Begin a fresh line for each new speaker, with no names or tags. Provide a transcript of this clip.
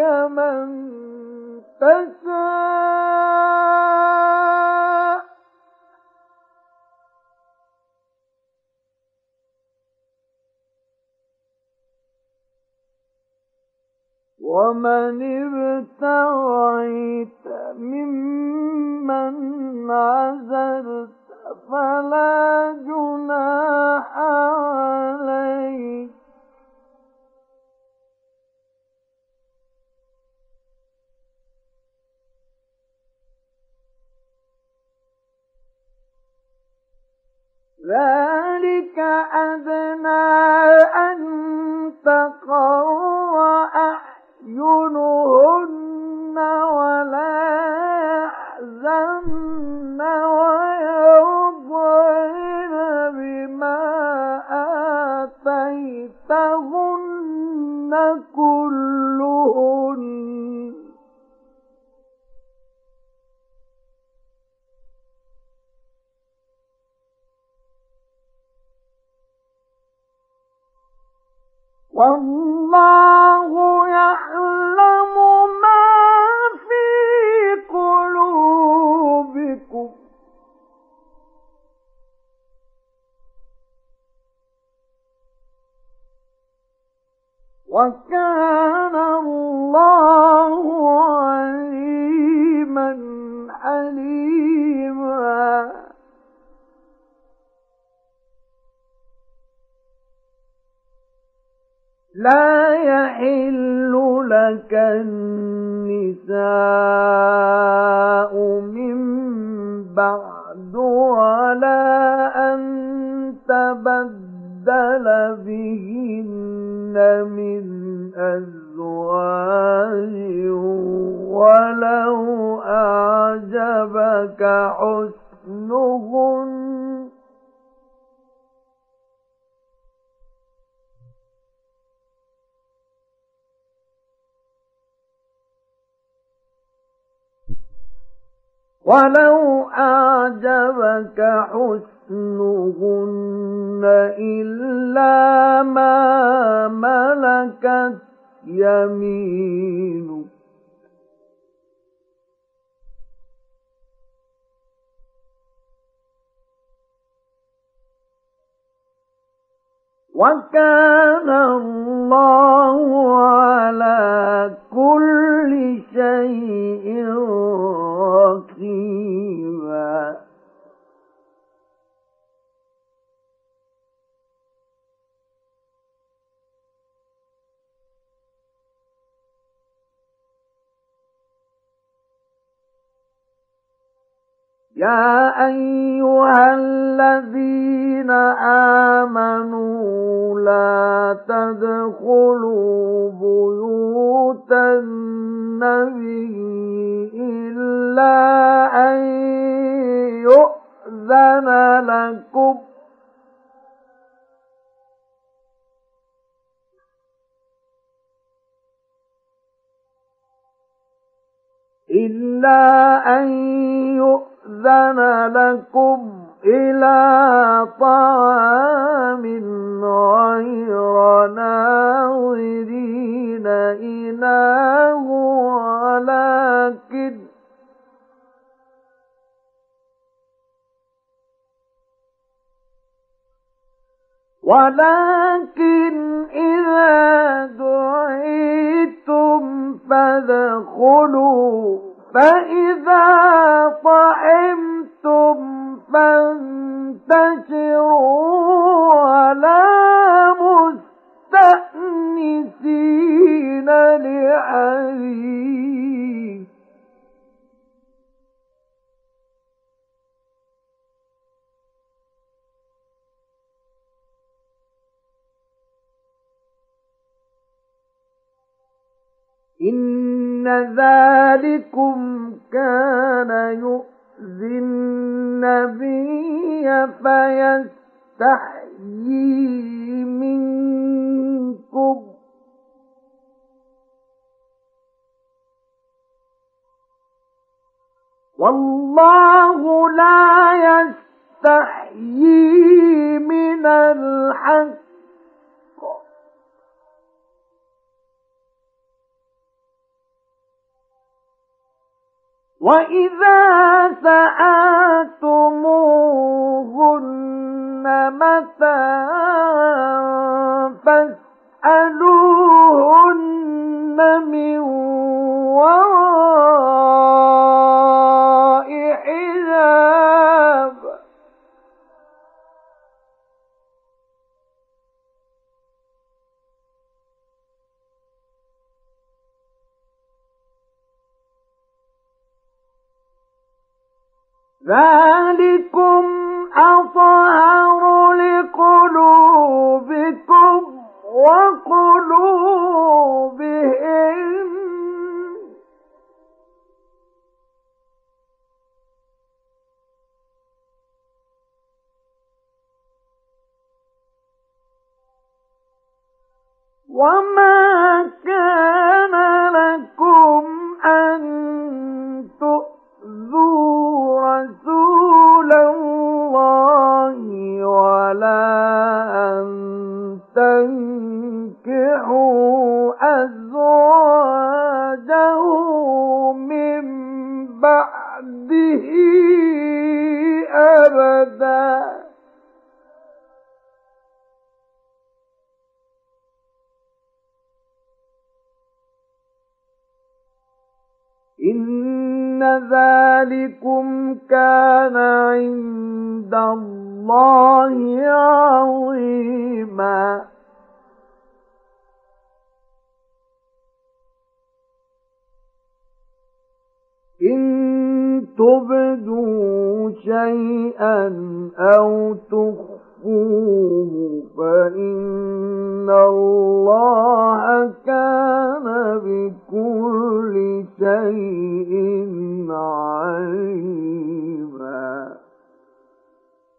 من تشاء ومن ابتغيت ممن عزلت فلا جناح عليك ذلك أدنى أن تقر أعينهن ولا يحزن ويرضين بما آتيتهن كلهن والله يعلم ما في قلوبكم وكان الله عليما حليما لا يحل لك النساء من بعد ولا أن تبدل بهن من أزواج ولو أعجبك حسنهن إلا ما ملكت يمينك وكان الله على كل شيء رقيبا يا أيها الذين آمنوا لا تدخلوا بيوت النبي إلا أن يؤذن لكم إلى طعام غير ناظرين إناه ولكن إذا دعيتم فادخلوا فإذا طعمتم فانتشروا ولا مستأنسين لحديث إن ذلكم كان يؤذي النبي فيستحيي منكم والله لا يستحيي من الحق وَإِذَا سَأَلْتُمُوهُنَّ مَتَاعًا فَاسْأَلُوهُنَّ مِنْ وَرَاءِ حِجَابٍ ذَلِكُمْ أَطْهَرُ لِقُلُوبِكُمْ وَقُلُوبِهِمْ وَمَا كَانَ لَكُمْ أَن تُؤْذُوا رَسُولَ اللَّهِ وَلَا أَن تَنكِحُوا أَزْوَاجَهُ مِن بَعْدِهِ أَبَدًا إِنَّ ذَلِكُمْ كَانَ عِندَ اللَّهِ عَظِيمًا إِن تُبْدُوا شَيْئًا أَوْ تُخْفُوهُ فَإِنَّ اللَّهَ كَانَ بِكُلِّ شَيْءٍ عَلِيمًا